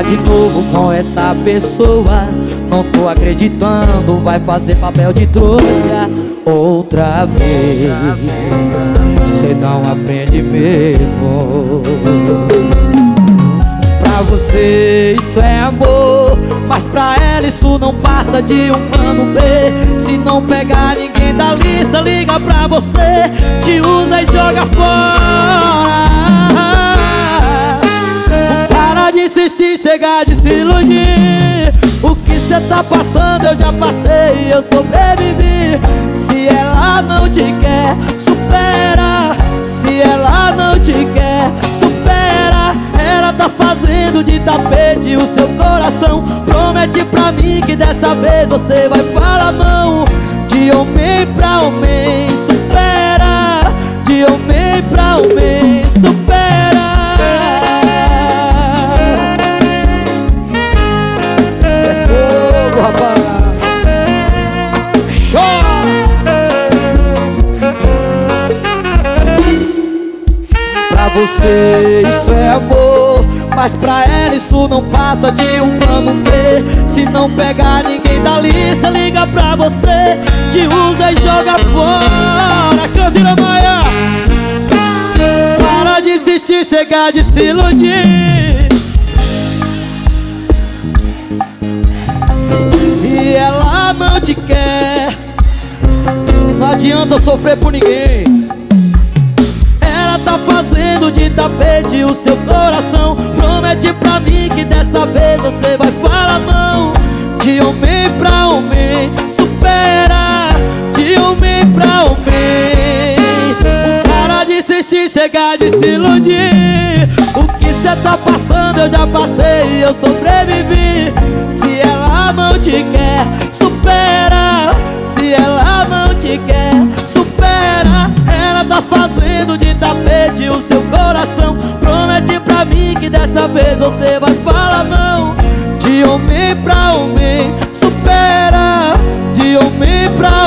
Tá de novo com essa pessoa, não tô acreditando, vai fazer papel de trouxa outra vez. Cê não aprende mesmo. Pra você isso é amor, mas pra ela isso não passa de um plano B. Se não pegar ninguém da lista, liga pra você, te usa e joga fora. Para de insistir, chega de se iludir. O que cê tá passando eu já passei e eu sobrevivi. Se ela não te quer, supera. Se ela não te quer, supera. Ela tá fazendo de tapete o seu coração. Promete pra mim que dessa vez você vai falar não. De homem pra homem, supera. De homem pra homem, supera. É fogo, rapaz. Pra você isso é amor, mas pra ela isso não passa de um plano B. Se não pegar ninguém da lista, liga pra você, te usa e joga fora. Candira Maia. Para de insistir, chega de se iludir. Se ela não te quer, não adianta sofrer por ninguém. Ela tá fazendo de tapete o seu coração. Promete pra mim que dessa vez você vai falar não. De homem pra homem, supera. De homem pra homem. Para de insistir, chega de se iludir. O que cê tá passando eu já passei e eu sobrevivi. Se ela não te quer, supera. Se ela não te quer, supera. Ela tá fazendo de tapete o seu coração. Promete pra mim que dessa vez você vai falar não. De homem pra homem, supera. De homem pra